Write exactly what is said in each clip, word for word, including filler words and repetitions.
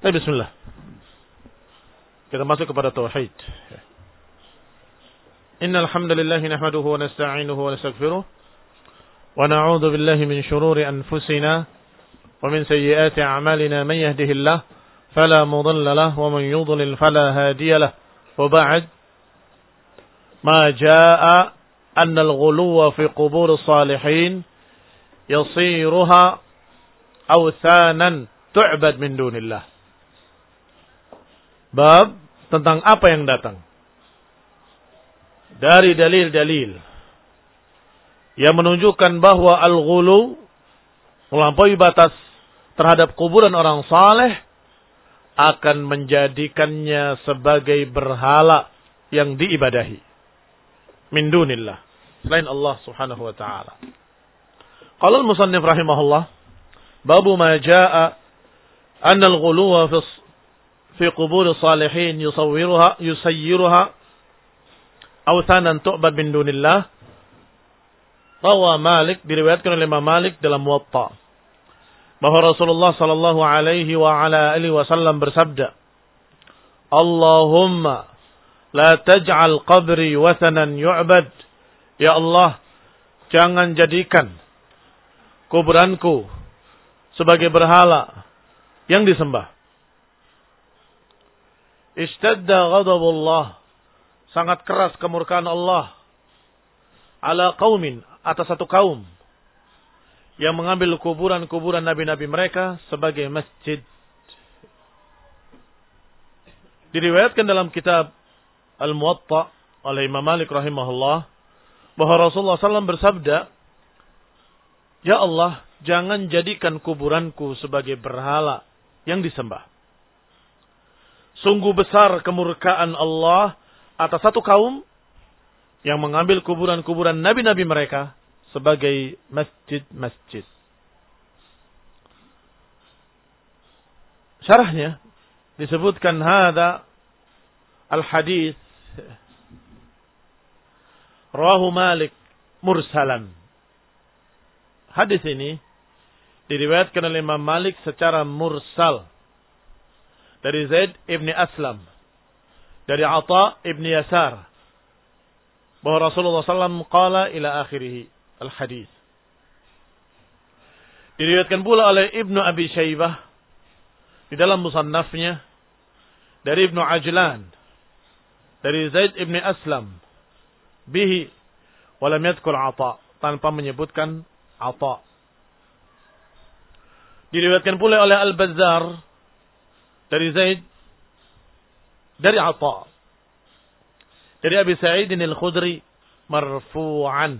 Baik, bismillah. Kita masuk kepada tauhid. Innal hamdalillah nahmaduhu wa nasta'inuhu wa nastaghfiruh wa na'udzu billahi min shururi anfusina wa min sayyiati a'malina man yahdihillahu fala mudilla lahu wa man yudlil fala hadiya lahu. Wa ba'd, ma jaa'a anna al-ghuluwa fi qubur as-salihin yasiruha awthanan tu'bad min dunillah. Bab tentang apa yang datang dari dalil-dalil yang menunjukkan bahwa al-ghulu, melampaui batas terhadap kuburan orang saleh, akan menjadikannya sebagai berhala yang diibadahi min dunillah, selain Allah Subhanahu wa taala. Qala al-musannif rahimahullah, babu ma jaa anna al-ghuluwa fi fi qubur salihin yusawwiruha yusayyiruha awthanan tu'bad min dunillah. Rawa Malik, diriwayatkan oleh Imam Malik dalam Muwatta, bahwa Rasulullah sallallahu alaihi wa ala alihi wasallam bersabda, Allahumma la taj'al qabri wathanan yu'bad. Ya Allah, jangan jadikan kuburanku sebagai berhala yang disembah. Ishtadda ghadabullah, sangat keras kemurkaan Allah, ala qaumin, atas satu kaum yang mengambil kuburan-kuburan nabi-nabi mereka sebagai masjid. Diriwayatkan dalam kitab Al-Muwatta oleh Imam Malik rahimahullah, bahwa Rasulullah sallallahu alaihi wasallam bersabda, Ya Allah, jangan jadikan kuburanku sebagai berhala yang disembah. Sungguh besar kemurkaan Allah atas satu kaum yang mengambil kuburan-kuburan nabi-nabi mereka sebagai masjid-masjid. Syarahnya disebutkan hadza al-hadis rawahu Malik mursalan. Hadis ini diriwayatkan oleh Imam Malik secara mursal dari Zaid ibn Aslam, dari Atha ibn Yasar, bahwa Rasulullah sallallahu alaihi wasallam qala ila akhirih al-hadis. Diriwayatkan pula oleh Ibnu Abi Syaibah di dalam musannafnya dari Ibnu Ajlan, dari Zaid ibn Aslam bihi wa lam yadhkur Atha, tanpa menyebutkan Atha. Diriwayatkan pula oleh Al-Bazzar dari Zaid, dari Atha, dari Abi Sa'id al-Khudri marfu'an.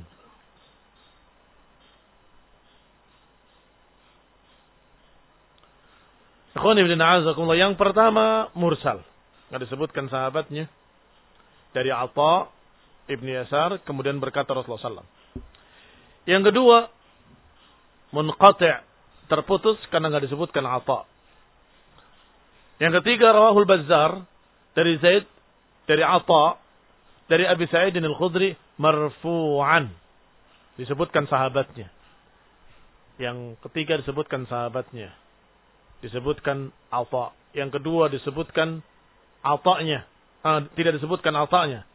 Ikhwan ibn a'azakumullah, yang pertama mursal, enggak disebutkan sahabatnya, dari Atha ibn Yasar, kemudian berkata Rasulullah sallallahu alaihi wasallam. Yang kedua munqati', terputus karena enggak disebutkan Atha. Yang ketiga rawahul Bazzar dari Zaid, dari Atha, dari Abi Sa'id al-Khudri marfu'an, disebutkan sahabatnya. Yang ketiga disebutkan sahabatnya, disebutkan Atha. Yang kedua disebutkan Atha'nya, ah, tidak disebutkan Atha'nya.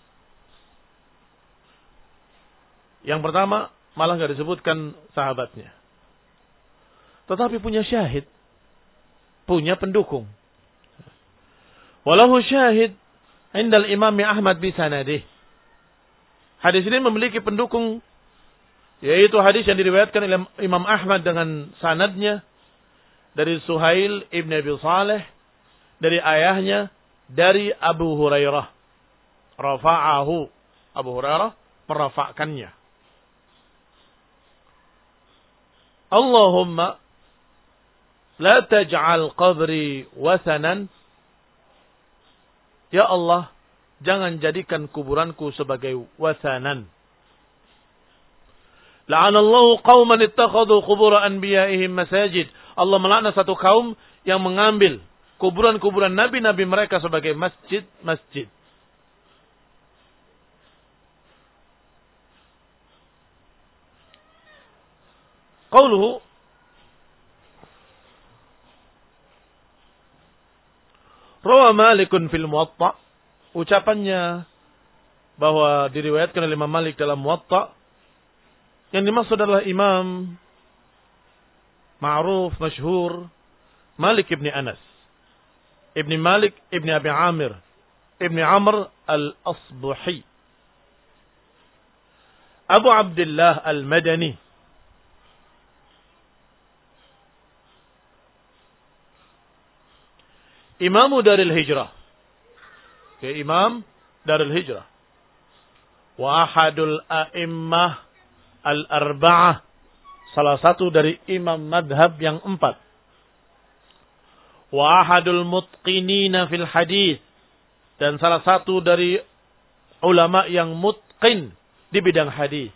Yang pertama malah enggak disebutkan sahabatnya, tetapi punya syahid, punya pendukung. Walahu syahid indal Imam Ahmad bi sanadih. Hadis ini memiliki pendukung, yaitu hadis yang diriwayatkan oleh Imam Ahmad dengan sanadnya dari Suhail ibn Abi Saleh, dari ayahnya, dari Abu Hurairah. Rafa'ahu, Abu Hurairah merafa'kannya. Allahumma la taj'al qabri wathanan. Ya Allah, jangan jadikan kuburanku sebagai wathanan. La'anallahu qauman ittakhadhu qubur anbiya'ihim masajid. Allah melaknat satu kaum yang mengambil kuburan-kuburan nabi-nabi mereka sebagai masjid-masjid. Qauluhu Rawa Malikun fil Muwatta, ucapannya bahwa diriwayatkan oleh Imam Malik dalam Muwatta, yang dimaksud adalah Imam ma'ruf, masyhur, Malik ibn Anas, ibn Malik ibn Abi Amir, ibn Amr al-Asbuhi, Abu Abdullah al-Madani. Imamu Daril Hijrah. Ya, Imam Daril Hijrah. Wa ahadul a'immah al-arba'ah. Salah satu dari imam madhab yang empat. Wa ahadul mutqinina fil hadis. Dan salah satu dari ulama yang mutqin di bidang hadis.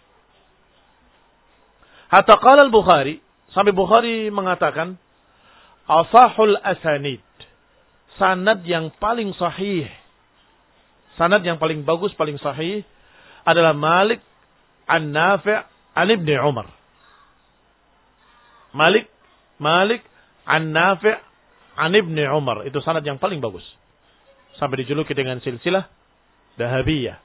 Hatta qala al-Bukhari, sampai Bukhari mengatakan, asahul asanid. Sanad yang paling sahih, sanad yang paling bagus, paling sahih adalah Malik an Nafi' an Ibn Umar. Malik, Malik an Nafi' an Ibn Umar. Itu sanad yang paling bagus. Sampai dijuluki dengan silsilah Dahabiyah.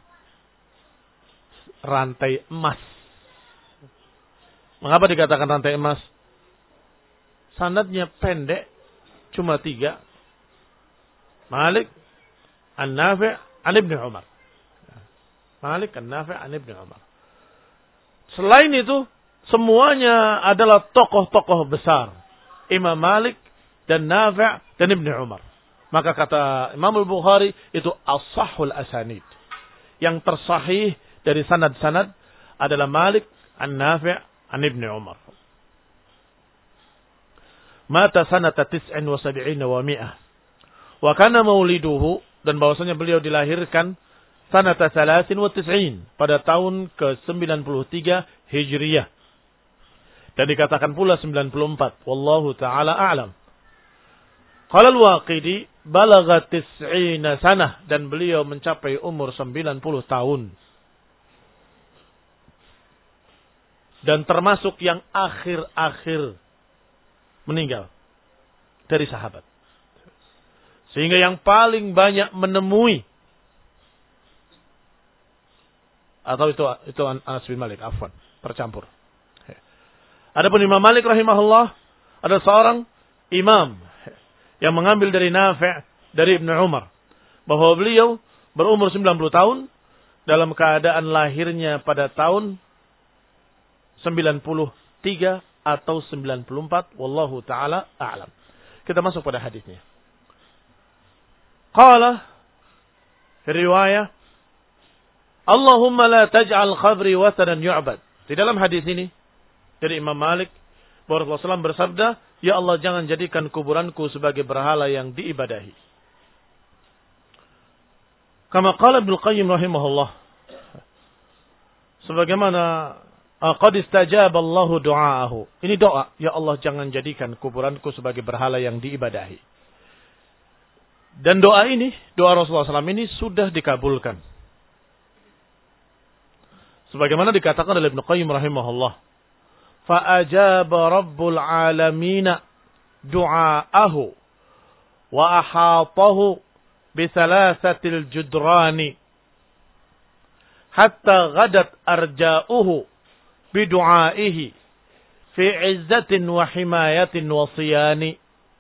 Rantai emas. Mengapa dikatakan rantai emas? Sanadnya pendek, cuma tiga. Malik an-Nafi' an Ibn Umar. Malik an-Nafi' an Ibn Umar. Selain itu, semuanya adalah tokoh-tokoh besar. Imam Malik dan Nafi' dan Ibn Umar. Maka kata Imam Al-Bukhari, itu as-sahhul asanid. Yang tersahih dari sanad-sanad adalah Malik an-Nafi' an Ibn Umar. Mata sanata tis'in wa sab'ina wa mi'ah. Wa kana mauliduhu, dan bahwasanya beliau dilahirkan sanata salasin wa tis'in, pada tahun ke sembilan puluh tiga Hijriyah. Dan dikatakan pula sembilan puluh empat. Wallahu ta'ala a'lam. Qala al-Waqidi balagha tis'ina sanah, dan beliau mencapai umur sembilan puluh tahun. Dan termasuk yang akhir-akhir meninggal dari sahabat. Sehingga yang paling banyak menemui, atau itu itu Anas bin Malik, afwan, tercampur. Adapun Imam Malik rahimahullah adalah seorang imam yang mengambil dari Nafi' dari Ibn Umar, bahwa beliau berumur sembilan puluh tahun dalam keadaan lahirnya pada tahun sembilan puluh tiga atau sembilan puluh empat, wallahu taala a'lam. Kita masuk pada hadisnya. Qala fi riwayah, Allahumma la taj'al qabri wathanan yu'bad. Di dalam hadis ini dari Imam Malik, bahwa Rasulullah shallallahu alaihi wasallam bersabda, ya Allah, jangan jadikan kuburanku sebagai berhala yang diibadahi. Kama qala Ibnu Qayyim rahimahullah, sebagaimana qad istajaba Allahu du'aahu. Ini doa, ya Allah, jangan jadikan kuburanku sebagai berhala yang diibadahi. Dan doa ini, doa Rasulullah shallallahu alaihi wasallam ini sudah dikabulkan. Sebagaimana dikatakan oleh Ibnu Qayyim rahimahullah, fa'ajaba rabbul alamina du'aahu wa ahatahu bithalathatil judrani hatta ghadat arja'uhu bidu'aihi fi izzatin wa himayatin wa siyani.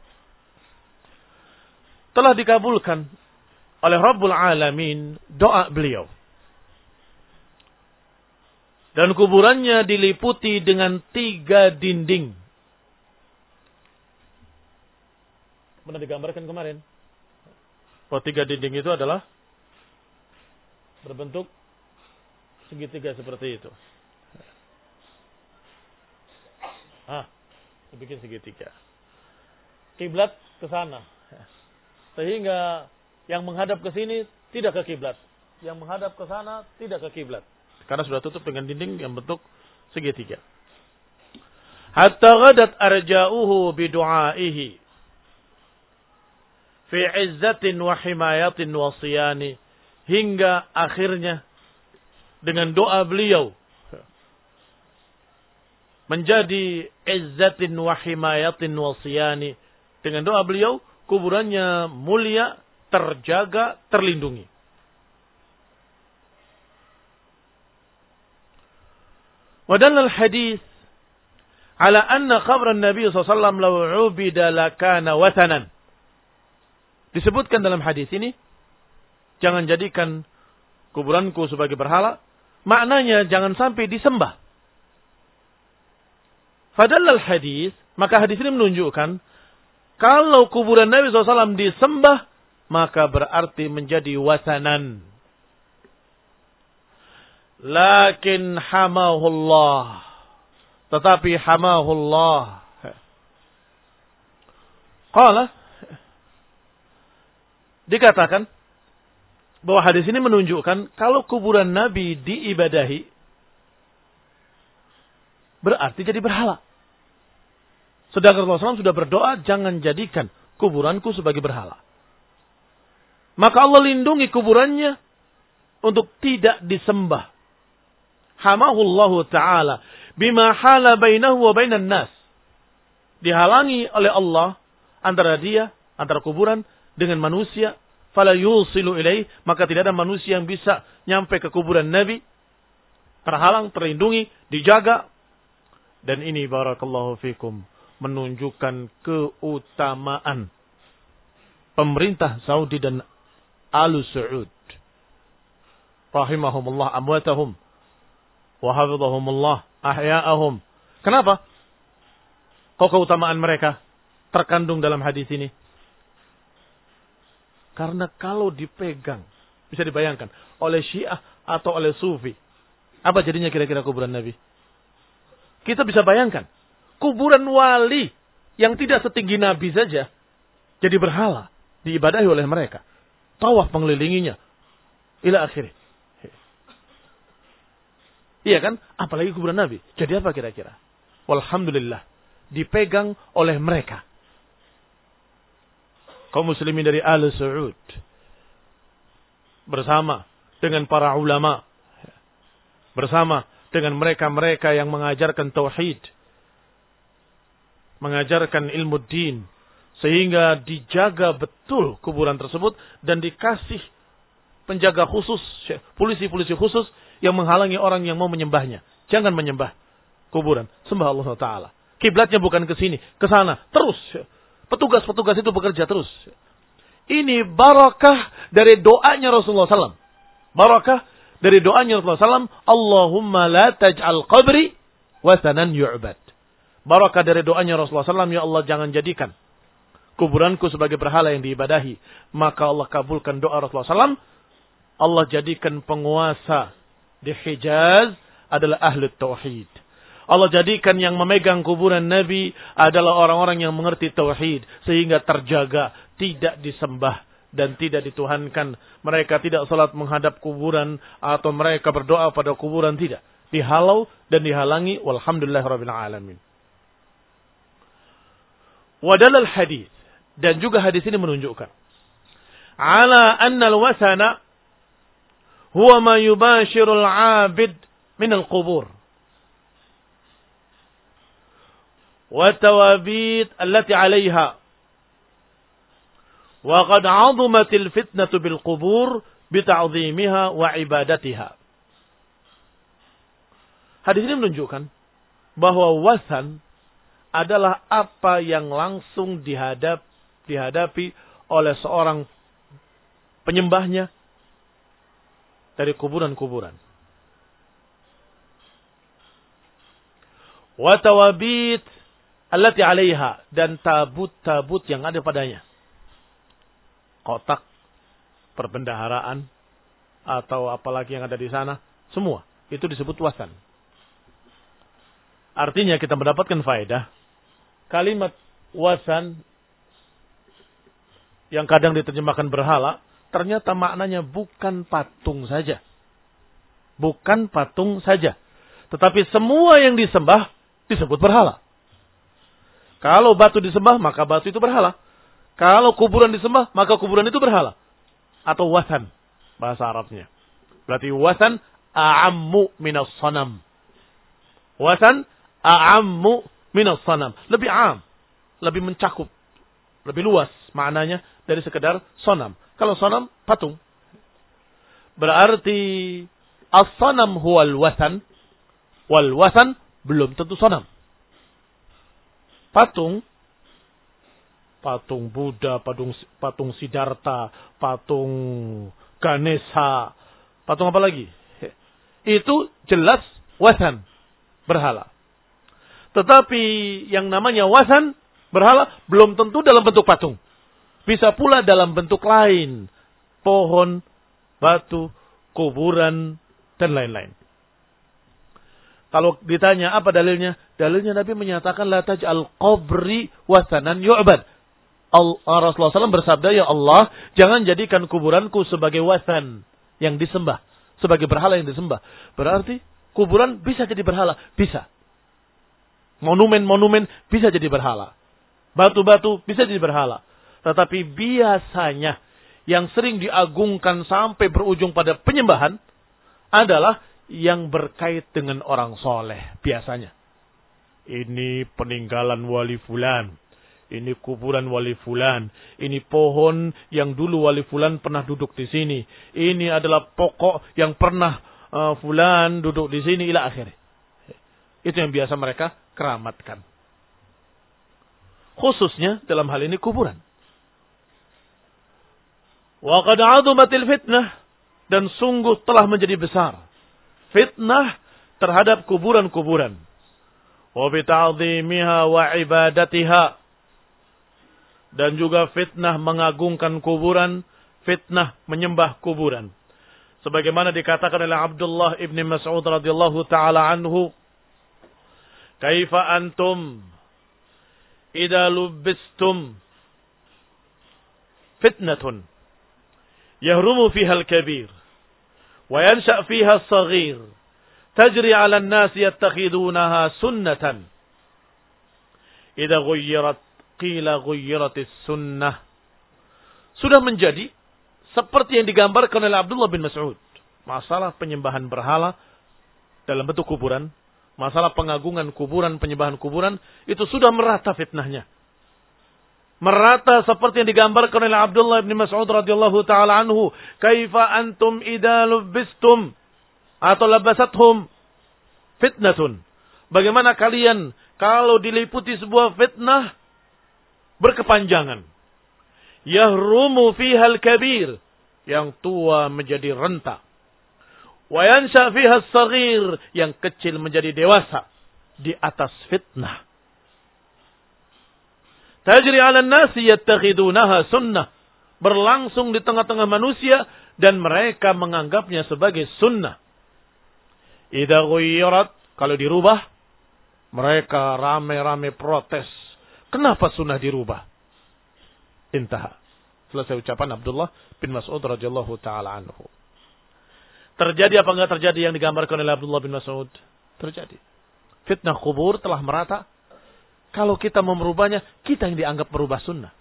Telah dikabulkan oleh Rabbul Alamin doa beliau. Dan kuburannya diliputi dengan tiga dinding. Pernah digambarkan kemarin. Oh, tiga dinding itu adalah berbentuk segitiga seperti itu. Ah, dibikin segitiga. Kiblat ke sana. Sehingga yang menghadap ke sini tidak ke kiblat. Yang menghadap ke sana tidak ke kiblat. Karena sudah tutup dengan dinding yang bentuk segitiga. Hatta ghadat arja'uhu bidu'aihi fi izzatin wa himayatin wa siyani. Hingga akhirnya dengan doa beliau menjadi izzatin wa himayatin wa siyani. Dengan doa beliau kuburannya mulia terjaga, terlindungi. Wadallal hadis ala anna qabran Nabi sallallahu alaihi wasallam law ubida lakana wathanan. Disebutkan dalam hadis ini, jangan jadikan kuburanku sebagai berhala. Maknanya jangan sampai disembah. Fadallal hadis, maka hadis ini menunjukkan kalau kuburan Nabi sallallahu alaihi wasallam disembah, maka berarti menjadi wathanan. Lakin hamahullah. Tetapi hamahullah. Qala, dikatakan bahwa hadis ini menunjukkan kalau kuburan Nabi diibadahi, berarti jadi berhala. Sedangkan Rasulullah shallallahu alaihi wasallam sudah berdoa, jangan jadikan kuburanku sebagai berhala. Maka Allah lindungi kuburannya untuk tidak disembah. Hamahullahu ta'ala bima hala bainahu wa bainan nas. Dihalangi oleh Allah antara dia, antara kuburan dengan manusia. Fala yusilu ilaih, maka tidak ada manusia yang bisa nyampe ke kuburan Nabi. Terhalang, terlindungi, dijaga. Dan ini barakallahu fikum menunjukkan keutamaan pemerintah Saudi dan Alu Saud. Rahimahumullah amwatahum wa hafizahumullah ahya'ahum. Kenapa? Kok keutamaan mereka terkandung dalam hadis ini? Karena kalau dipegang, bisa dibayangkan, oleh Syiah atau oleh Sufi, apa jadinya kira-kira kuburan Nabi? Kita bisa bayangkan, kuburan wali yang tidak setinggi Nabi saja, jadi berhala, diibadahi oleh mereka. Tawaf mengelilinginya, ila akhirnya. Iya kan? Apalagi kuburan Nabi. Jadi apa kira-kira? Walhamdulillah, dipegang oleh mereka. Kaum muslimin dari Al Saud bersama dengan para ulama, bersama dengan mereka-mereka yang mengajarkan tauhid, mengajarkan ilmu din, sehingga dijaga betul kuburan tersebut dan dikasih penjaga khusus, polisi-polisi khusus yang menghalangi orang yang mau menyembahnya. Jangan menyembah kuburan, sembah Allah Taala. Kiblatnya bukan ke sini, ke sana, terus. Petugas-petugas itu bekerja terus. Ini barakah dari doanya Rasulullah sallallahu alaihi wasallam. Barakah dari doanya Rasulullah sallallahu alaihi wasallam. Allahumma la taj'al qabri wathanan yu'bad. Barakah dari doanya Rasulullah sallallahu alaihi wasallam. Ya Allah, jangan jadikan kuburanku sebagai berhala yang diibadahi. Maka Allah kabulkan doa Rasulullah sallallahu alaihi wasallam. Allah jadikan penguasa di Hijaz adalah ahli tauhid. Allah jadikan yang memegang kuburan Nabi adalah orang-orang yang mengerti tauhid sehingga terjaga, tidak disembah dan tidak dituhankan. Mereka tidak salat menghadap kuburan atau mereka berdoa pada kuburan, tidak. Dihalau dan dihalangi. Walhamdulillahirabbil alamin. Wadalal hadis, dan juga hadis ini menunjukkan ala anna al-wathana huwa ma yubashirul 'abid min al-qubur. والتوابيت التي عليها وقد عظمت الفتنة بالقبور بتعظيمها وعبادتها. Hadis ini menunjukkan bahwa wasan adalah apa yang langsung dihadap, dihadapi oleh seorang penyembahnya dari kuburan-kuburan. Watawabit allati 'alaiha, dan tabut-tabut yang ada padanya. Kotak perbendaharaan atau apalagi yang ada di sana, semua itu disebut wasan. Artinya kita mendapatkan faedah, kalimat wasan yang kadang diterjemahkan berhala, ternyata maknanya bukan patung saja. Bukan patung saja. Tetapi semua yang disembah disebut berhala. Kalau batu disembah, maka batu itu berhala. Kalau kuburan disembah, maka kuburan itu berhala. Atau wasan, bahasa Arabnya. Berarti wasan a'ammu minas sanam. Wasan a'ammu minas sanam. Lebih am, lebih mencakup, lebih luas maknanya dari sekedar sonam. Kalau sanam, patung. Berarti as-sanam huwal wasan, wal wasan belum tentu sanam. Patung, patung Buddha, patung patung Siddhartha, patung Ganesha, patung apa lagi? Itu jelas wasan, berhala. Tetapi yang namanya wasan, berhala, belum tentu dalam bentuk patung. Bisa pula dalam bentuk lain. Pohon, batu, kuburan, dan lain-lain. Kalau ditanya apa dalilnya? Dalilnya Nabi menyatakan la taj'al qabri wasanan yu'bad. Rasulullah shallallahu alaihi wasallam bersabda, ya Allah, jangan jadikan kuburanku sebagai wasan yang disembah, sebagai berhala yang disembah. Berarti kuburan bisa jadi berhala, bisa. Monumen-monumen bisa jadi berhala. Batu-batu bisa jadi berhala. Tetapi biasanya yang sering diagungkan sampai berujung pada penyembahan adalah yang berkait dengan orang soleh biasanya. Ini peninggalan wali fulan. Ini kuburan wali fulan. Ini pohon yang dulu wali fulan pernah duduk di sini. Ini adalah pokok yang pernah uh, fulan duduk di sini ila akhir. Itu yang biasa mereka keramatkan. Khususnya dalam hal ini kuburan. Wa qad 'azumatil fitnah, dan sungguh telah menjadi besar fitnah terhadap kuburan-kuburan. Wa bi ta'dhimiha wa ibadatiha, dan juga fitnah mengagungkan kuburan, fitnah menyembah kuburan. Sebagaimana dikatakan oleh Abdullah ibn Mas'ud radhiyallahu taala anhu, "Kaifa antum idza lubbistum fitnatun yahrumu fiha al-kabir wa yansha fiha as-saghir tajri 'ala an-nas yattakhidunaha sunnatan idza ghayyarat qila ghayyaratis sunnah." Sudah menjadi seperti yang digambarkan oleh Abdullah bin Mas'ud. Masalah penyembahan berhala dalam bentuk kuburan, masalah pengagungan kuburan, penyembahan kuburan, itu sudah merata fitnahnya. Merata seperti yang digambarkan oleh Abdullah bin Mas'ud radhiyallahu taala anhu, "Kaifa antum idza lubbistum atau labasathum fitnatun." Bagaimana kalian kalau diliputi sebuah fitnah berkepanjangan? Yahrumu fiha al-kabir, yang tua menjadi renta. Wa yansha fiha as-saghir, yang kecil menjadi dewasa di atas fitnah. Tajri 'ala an-nasi yattakhidunaha sunnah, berlangsung di tengah-tengah manusia dan mereka menganggapnya sebagai sunnah. Idza ghayyarat, kalau dirubah, mereka rame-rame protes. Kenapa sunnah dirubah? Intaha. Selesai ucapan Abdullah bin Mas'ud radhiyallahu taala anhu. Terjadi apa enggak terjadi yang digambarkan oleh Abdullah bin Mas'ud? Terjadi. Fitnah kubur telah merata. Kalau kita mau merubahnya, kita yang dianggap merubah sunnah.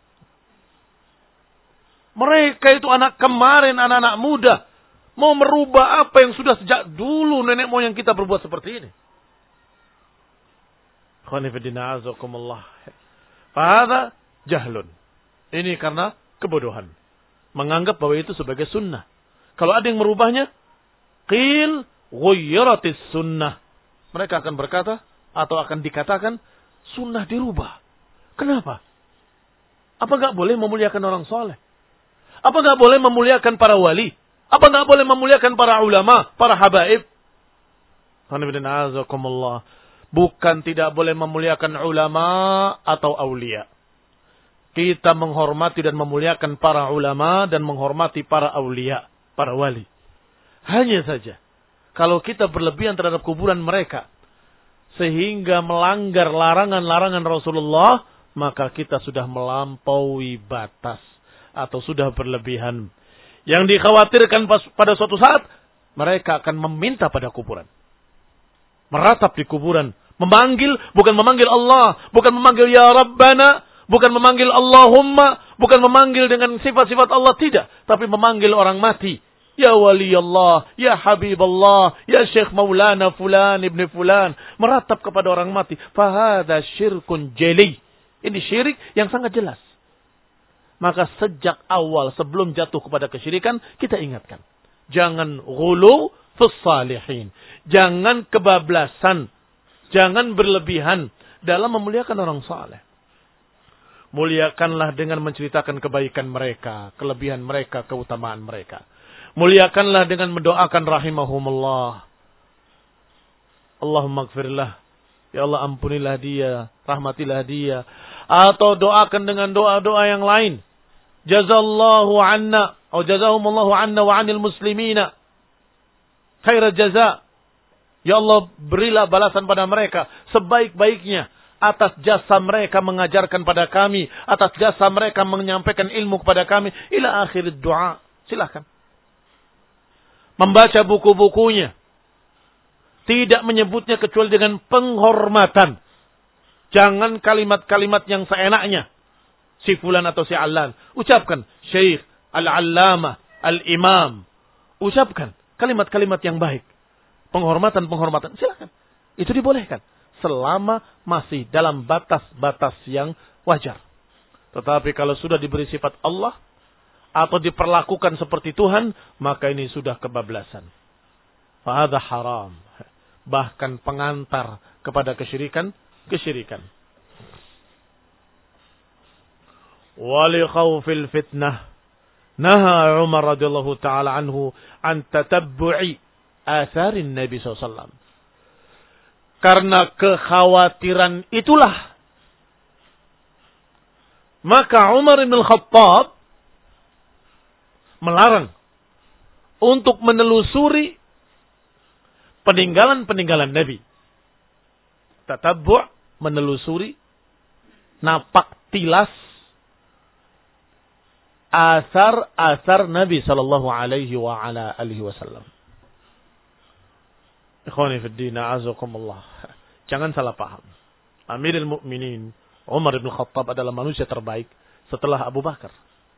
Mereka itu anak kemarin, anak-anak muda. Mau merubah apa yang sudah sejak dulu nenek moyang kita berbuat seperti ini. Khonifidina azakumullah. Fahadha jahlun. Ini karena kebodohan. Menganggap bahwa itu sebagai sunnah. Kalau ada yang merubahnya, qil ghayyaratis sunnah. Mereka akan berkata, atau akan dikatakan, sunnah dirubah. Kenapa? Apa enggak boleh memuliakan orang soleh? Apa enggak boleh memuliakan para wali? Apa enggak boleh memuliakan para ulama, para habaib? Bukan tidak boleh memuliakan ulama atau aulia. Kita menghormati dan memuliakan para ulama dan menghormati para aulia, para wali. Hanya saja, kalau kita berlebihan terhadap kuburan mereka, sehingga melanggar larangan-larangan Rasulullah, maka kita sudah melampaui batas atau sudah berlebihan. Yang dikhawatirkan pada suatu saat, mereka akan meminta pada kuburan. Meratap di kuburan. Memanggil, bukan memanggil Allah, bukan memanggil Ya Rabbana, bukan memanggil Allahumma, bukan memanggil dengan sifat-sifat Allah, tidak. Tapi memanggil orang mati. Ya wali Allah, ya Habib Allah, ya Syekh Maulana Fulan ibn Fulan. Meratap kepada orang mati. Fahada syirkun jeli. Ini syirik yang sangat jelas. Maka sejak awal sebelum jatuh kepada kesyirikan, kita ingatkan. Jangan ghulu fis salihin. Jangan kebablasan. Jangan berlebihan dalam memuliakan orang saleh. Muliakanlah dengan menceritakan kebaikan mereka, kelebihan mereka, keutamaan mereka. Muliakanlah dengan mendoakan rahimahumullah. Allahumma gfirlah. Ya Allah ampunilah dia, rahmatilah dia. Atau doakan dengan doa-doa yang lain. Jazallahu anna, atau jazahumullahu anna wa anil muslimina khairal jaza. Ya Allah, berilah balasan pada mereka sebaik-baiknya atas jasa mereka mengajarkan pada kami, atas jasa mereka menyampaikan ilmu kepada kami, ila akhir doa. Silakan. Membaca buku-bukunya. Tidak menyebutnya kecuali dengan penghormatan. Jangan kalimat-kalimat yang seenaknya. Si fulan atau si allan. Ucapkan syekh, al-allamah, al-imam. Ucapkan kalimat-kalimat yang baik. Penghormatan-penghormatan. Silakan. Itu dibolehkan. Selama masih dalam batas-batas yang wajar. Tetapi kalau sudah diberi sifat Allah. Atau diperlakukan seperti Tuhan. Maka ini sudah kebablasan. Fahadha haram. Bahkan pengantar kepada kesyirikan. Kesyirikan. Wali khawfil fitnah. Naha Umar radhiyallahu ta'ala anhu. An tatabbu'i atharin Nabi sallallahu alaihi wasallam. Karena kekhawatiran itulah. Maka Umar bin Khattab. Melarang. Untuk menelusuri. Peninggalan-peninggalan Nabi. Tatabbu' menelusuri. Napak tilas. Asar-asar Nabi sallallahu alaihi wa ala alihi wasallam. Ikhwani fi din, a'azakumullah. Jangan salah paham. Amirul Mukminin Umar bin Khattab adalah manusia terbaik setelah Abu Bakar.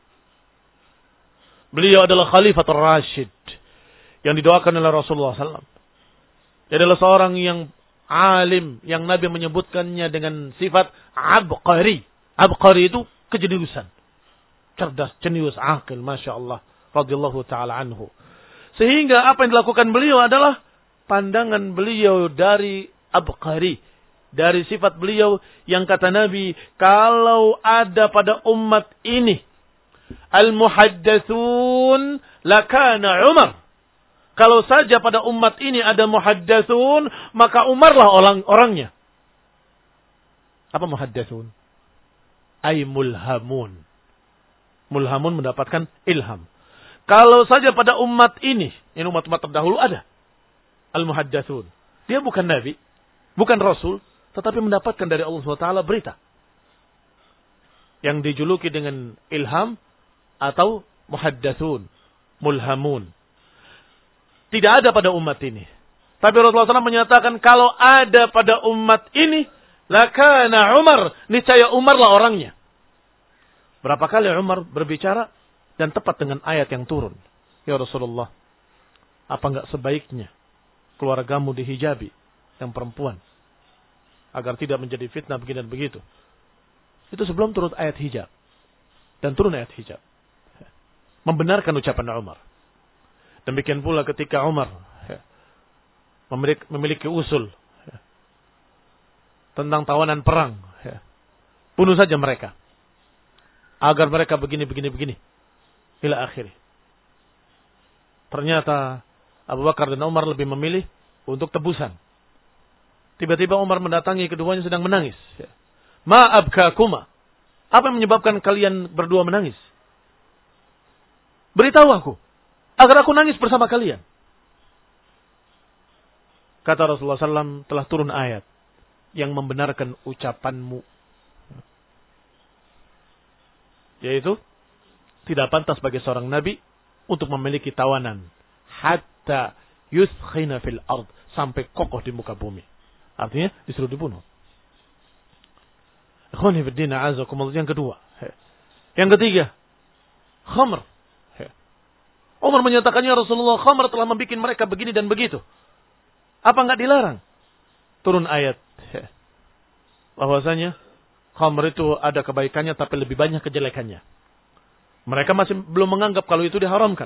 Beliau adalah Khalifatul Rashid yang didoakan oleh Rasulullah sallallahu alaihi wasallam. Dia adalah seorang yang alim yang Nabi menyebutkannya dengan sifat abqari. Abqari itu kejeniusan. Cerdas, jenius, akil, Masya Allah. Radiyallahu ta'ala anhu. Sehingga apa yang dilakukan beliau adalah pandangan beliau dari abqari. Dari sifat beliau yang kata Nabi, kalau ada pada umat ini al-muhaddatsun lakana Umar. Kalau saja pada umat ini ada muhaddatsun, maka Umarlah orang orangnya. Apa muhaddatsun? Ay mulhamun. Mulhamun mendapatkan ilham. Kalau saja pada umat ini, ini umat-umat terdahulu ada al-muhaddatsun. Dia bukan nabi, bukan rasul, tetapi mendapatkan dari Allah subhanahu wa taala berita. Yang dijuluki dengan ilham atau muhaddatsun, mulhamun. Tidak ada pada umat ini. Tapi Rasulullah shallallahu alaihi wasallam menyatakan kalau ada pada umat ini, lakana Umar, niscaya Umarlah orangnya. Berapa kali Umar berbicara dan tepat dengan ayat yang turun. Ya Rasulullah, apa enggak sebaiknya keluargamu dihijabi yang perempuan agar tidak menjadi fitnah begini dan begitu. Itu sebelum turun ayat hijab. Dan turun ayat hijab. Membenarkan ucapan Umar. Demikian pula ketika Umar memiliki, memiliki usul tentang tawanan perang. Bunuh saja mereka. Agar mereka begini, begini, begini. Ila akhiri. Ternyata Abu Bakar dan Umar lebih memilih untuk tebusan. Tiba-tiba Umar mendatangi keduanya sedang menangis. Ma abkakuma. Apa yang menyebabkan kalian berdua menangis? Beritahu aku. Agar aku nangis bersama kalian. Kata Rasulullah sallallahu alaihi wasallam, telah turun ayat yang membenarkan ucapanmu. Yaitu, tidak pantas bagi seorang nabi untuk memiliki tawanan. Hatta yuskhina fil ard. Sampai kokoh di muka bumi. Artinya, disuruh dibunuh. Ikhwani fiddin, a'azakumullah. Yang kedua. Yang ketiga. Khamr. Umar menyatakannya Rasulullah, khamr telah membuat mereka begini dan begitu. Apa enggak dilarang? Turun ayat. Bahwasanya, khamr itu ada kebaikannya tapi lebih banyak kejelekannya. Mereka masih belum menganggap kalau itu diharamkan.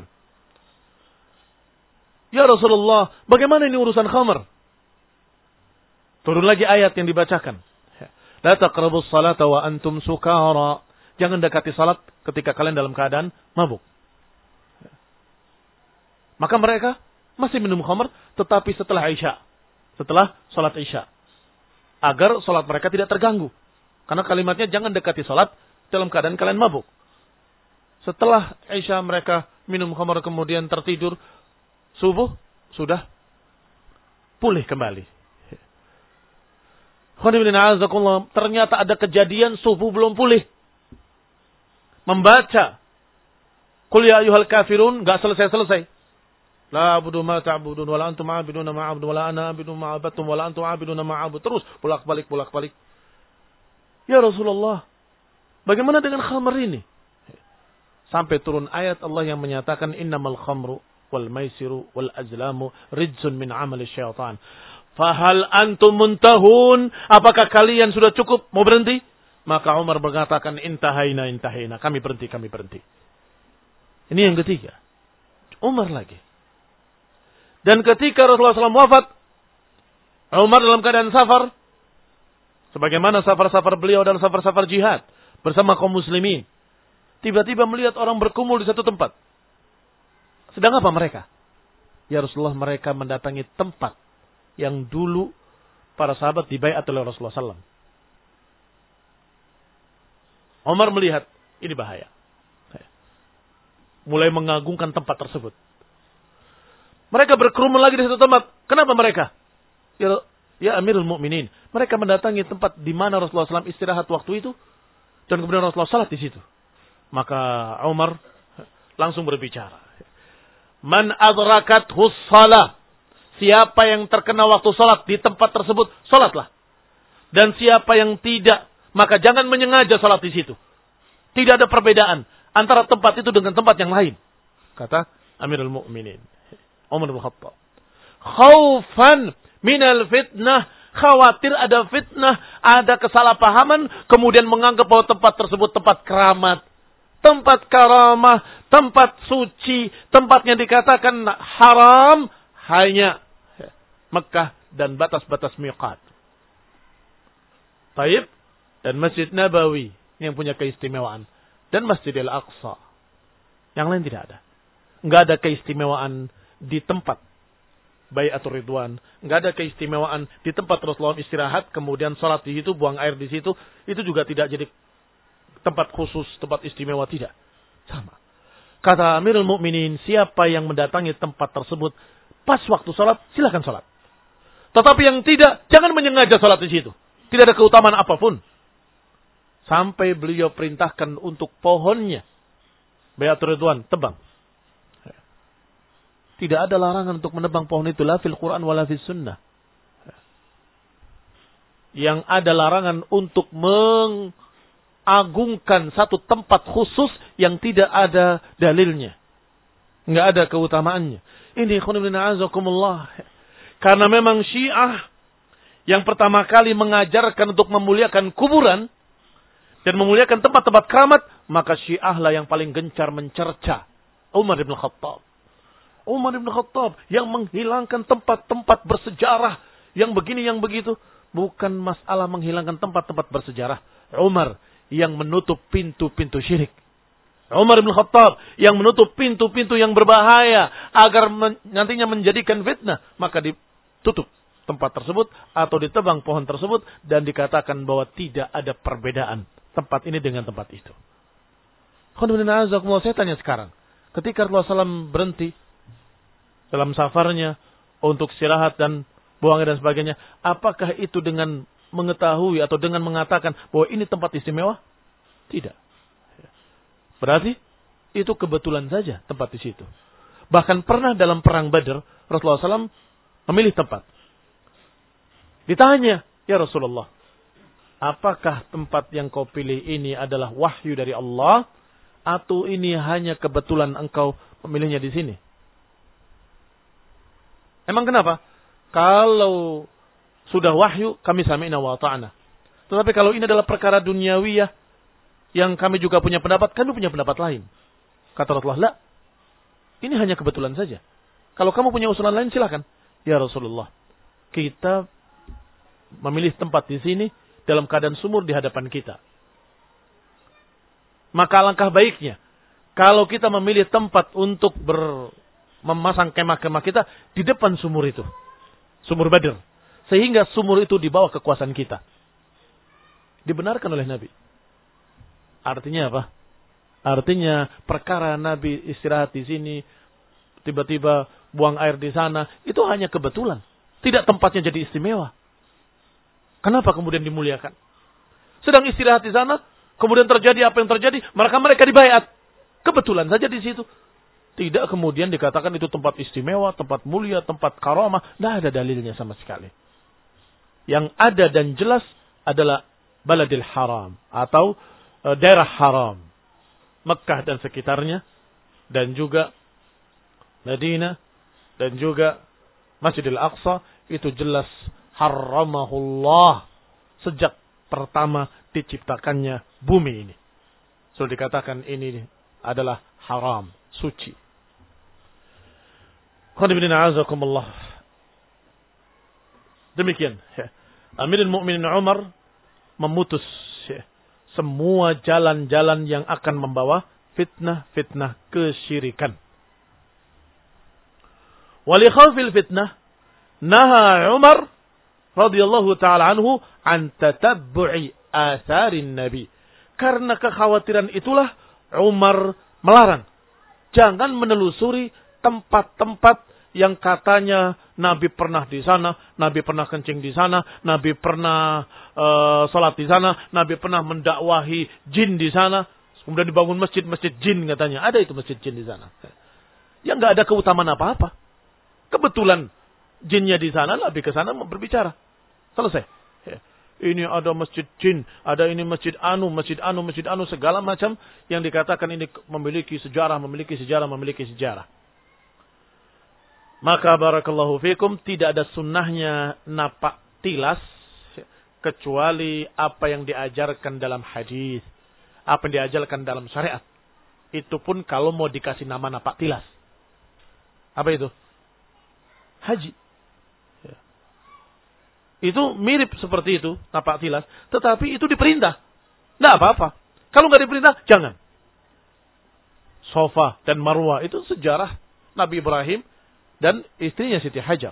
Ya Rasulullah, bagaimana ini urusan khamr? Turun lagi ayat yang dibacakan. La taqrabus salata wa antum sukara. Jangan dekati salat ketika kalian dalam keadaan mabuk. Maka mereka masih minum khamr, tetapi setelah Isya. Setelah salat Isya. Agar salat mereka tidak terganggu. Karena kalimatnya jangan dekati salat dalam keadaan kalian mabuk. Setelah Isya mereka minum khamr kemudian tertidur. Subuh sudah pulih kembali. Ternyata ada kejadian subuh belum pulih. Membaca Qul ya ayyuhal kafirun enggak selesai-selesai. La a'budu ma ta'budun wala antum 'abiduna ma a'budu wala ana 'abidu ma 'abadtum wala antum 'abiduna ma a'bud. Terus bolak-balik bolak-balik. Ya Rasulullah, bagaimana dengan khamr ini? Sampai turun ayat Allah yang menyatakan innamal khamru wal maisiru wal azlamu rijsun min 'amali syaitan. Fahal antum muntahun? Apakah kalian sudah cukup mau berhenti? Maka Umar berkatakan intahaina intahaina. Kami berhenti, kami berhenti. Ini yang ketiga. Umar lagi. Dan ketika Rasulullah shallallahu alaihi wasallam wafat, Umar dalam keadaan safar. Sebagaimana safar-safar beliau dalam safar-safar jihad. Bersama kaum muslimin. Tiba-tiba melihat orang berkumpul di satu tempat. Sedang apa mereka? Ya Rasulullah, mereka mendatangi tempat yang dulu para sahabat dibaiat oleh Rasulullah shallallahu alaihi wasallam. Umar melihat, ini bahaya. Mulai mengagungkan tempat tersebut. Mereka berkerumun lagi di satu tempat. Kenapa mereka? Ya, ya Amirul Mukminin. Mereka mendatangi tempat di mana Rasulullah shallallahu alaihi wasallam istirahat waktu itu. Dan kemudian Rasulullah salat di situ. Maka Umar langsung berbicara. Man adrakathu shalah. Siapa yang terkena waktu salat di tempat tersebut, salatlah. Dan siapa yang tidak, maka jangan menyengaja salat di situ. Tidak ada perbedaan antara tempat itu dengan tempat yang lain. Kata Amirul Mukminin Umar bin Khattab. Khaufan minal fitnah. Khawatir ada fitnah, ada kesalahpahaman, kemudian menganggap bahwa tempat tersebut tempat keramat, tempat karamah, tempat suci, tempatnya dikatakan haram hanya Mekah dan batas-batas miqat. Taib dan Masjid Nabawi yang punya keistimewaan dan Masjidil Aqsa. Yang lain tidak ada. Enggak ada keistimewaan di tempat Bai'atul Ridwan, enggak ada keistimewaan di tempat Rasulullah istirahat kemudian salat di situ, buang air di situ, itu juga tidak jadi tempat khusus, tempat istimewa, tidak. Sama. Kata Amirul Mukminin, siapa yang mendatangi tempat tersebut pas waktu salat, silakan salat. Tetapi yang tidak, jangan menyengaja salat di situ. Tidak ada keutamaan apapun. Sampai beliau perintahkan untuk pohonnya Bai'atul Ridwan tebang. Tidak ada larangan untuk menebang pohon itu, la fil Quran wala fis sunnah. Yang ada larangan untuk mengagungkan satu tempat khusus yang tidak ada dalilnya. Enggak ada keutamaannya. Ini khonibina azakumullah. Karena memang Syiah yang pertama kali mengajarkan untuk memuliakan kuburan dan memuliakan tempat-tempat keramat, maka Syiah lah yang paling gencar mencerca Umar bin Khattab. Umar bin Khattab yang menghilangkan tempat-tempat bersejarah yang begini yang begitu. Bukan masalah menghilangkan tempat-tempat bersejarah. Umar yang menutup pintu-pintu syirik. Umar bin Khattab yang menutup pintu-pintu yang berbahaya agar men- nantinya menjadikan fitnah. Maka ditutup tempat tersebut atau ditebang pohon tersebut dan dikatakan bahwa tidak ada perbedaan tempat ini dengan tempat itu. Saya tanya sekarang. Ketika Rasulullah shallallahu alaihi wasallam berhenti dalam safarnya untuk istirahat dan buang air dan sebagainya, apakah itu dengan mengetahui atau dengan mengatakan bahwa ini tempat istimewa? Tidak. Berarti itu kebetulan saja tempat di situ. Bahkan pernah dalam perang Badar Rasulullah shallallahu alaihi wasallam memilih tempat. Ditanya, ya Rasulullah, apakah tempat yang kau pilih ini adalah wahyu dari Allah atau ini hanya kebetulan engkau memilihnya di sini? Emang kenapa? Kalau sudah wahyu, kami sami'na wa ta'na. Tetapi kalau ini adalah perkara duniawiyah, yang kami juga punya pendapat, kami punya pendapat lain. Kata Rasulullah, "La, ini hanya kebetulan saja. Kalau kamu punya usulan lain silakan." "Ya Rasulullah, kita memilih tempat di sini dalam keadaan sumur di hadapan kita. Maka alangkah baiknya kalau kita memilih tempat untuk ber, memasang kemah-kemah kita di depan sumur itu. Sumur Badr. Sehingga sumur itu di bawah kekuasaan kita." Dibenarkan oleh Nabi. Artinya apa? Artinya perkara Nabi istirahat di sini, tiba-tiba buang air di sana, itu hanya kebetulan. Tidak tempatnya jadi istimewa. Kenapa kemudian dimuliakan? Sedang istirahat di sana, kemudian terjadi apa yang terjadi, maka mereka dibaiat. Kebetulan saja di situ. Tidak kemudian dikatakan itu tempat istimewa, tempat mulia, tempat karamah. Tidak ada dalilnya sama sekali. Yang ada dan jelas adalah Baladil Haram atau e, daerah haram. Mekah dan sekitarnya. Dan juga Madinah. Dan juga Masjidil Aqsa. Itu jelas haramahullah. Sejak pertama diciptakannya bumi ini. Sudah dikatakan ini adalah haram. Suci. Demikian. Amirul Mukminin Umar memutus semua jalan-jalan yang akan membawa fitnah-fitnah kesyirikan. Wali khawfil fitnah, naha Umar radhiyallahu ta'ala anhu an tatabbu'i atharin Nabi. Karena kekhawatiran itulah Umar melarang. Jangan menelusuri tempat-tempat yang katanya Nabi pernah di sana, Nabi pernah kencing di sana, Nabi pernah uh, salat di sana, Nabi pernah mendakwahi jin di sana, kemudian dibangun masjid-masjid jin katanya. Ada itu masjid jin di sana. Yang nggak ada keutamaan apa-apa. Kebetulan jinnya di sana, Nabi ke sana berbicara. Selesai. Ini ada masjid jin, ada ini masjid anu, masjid anu, masjid anu, segala macam yang dikatakan ini memiliki sejarah, memiliki sejarah, memiliki sejarah. Maka barakallahu fikum, tidak ada sunnahnya napak tilas kecuali apa yang diajarkan dalam hadis, apa yang diajarkan dalam syariat. Itu pun kalau mau dikasih nama napak tilas. Apa itu? Haji. Itu mirip seperti itu, napak tilas. Tetapi itu diperintah. Tidak apa-apa. Kalau nggak diperintah, jangan. Safa dan Marwah itu sejarah Nabi Ibrahim dan istrinya Siti Hajar.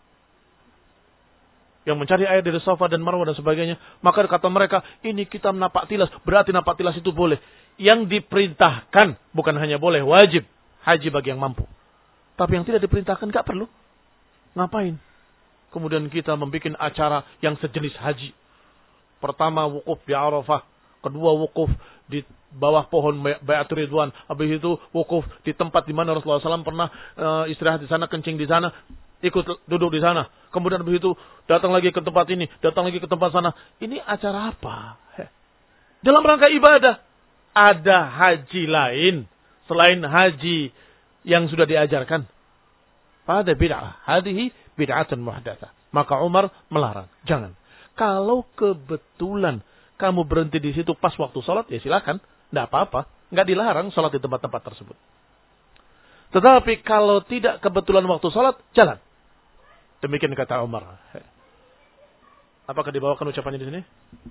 Yang mencari air dari Safa dan Marwah dan sebagainya. Maka kata mereka, ini kita napak tilas. Berarti napak tilas itu boleh. Yang diperintahkan, bukan hanya boleh, wajib. Haji bagi yang mampu. Tapi yang tidak diperintahkan, gak perlu. Ngapain? Kemudian kita membuat acara yang sejenis haji. Pertama wukuf di Arafah. Kedua wukuf di bawah pohon Bai'atul Ridwan. Habis itu wukuf di tempat di mana Rasulullah shallallahu alaihi wasallam pernah uh, istirahat di sana, kencing di sana. Ikut duduk di sana. Kemudian habis itu datang lagi ke tempat ini. Datang lagi ke tempat sana. Ini acara apa? Dalam rangka ibadah. Ada haji lain. Selain haji yang sudah diajarkan. Pada bid'ah. Hadihi bid'atun muhdatsah. Maka Umar melarang. Jangan. Kalau kebetulan kamu berhenti di situ pas waktu sholat, ya silakan. Tidak apa-apa. Nggak dilarang sholat di tempat-tempat tersebut. Tetapi kalau tidak kebetulan waktu sholat, jalan. Demikian kata Umar. Apakah dibawakan ucapannya di sini?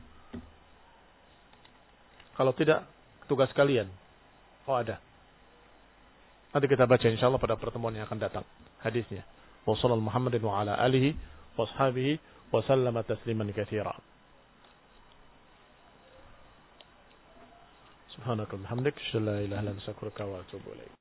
Kalau tidak, tugas kalian. Oh ada. Nanti kita baca insyaAllah pada pertemuan yang akan datang. Hadisnya. Wa sallallahu Muhammadin wa ala alihi wa ashabihi wa sallama tasliman katsira. Subhanakallahumma hamdik, la ilaha illa anta astaghfiruka wa atubu ilaik.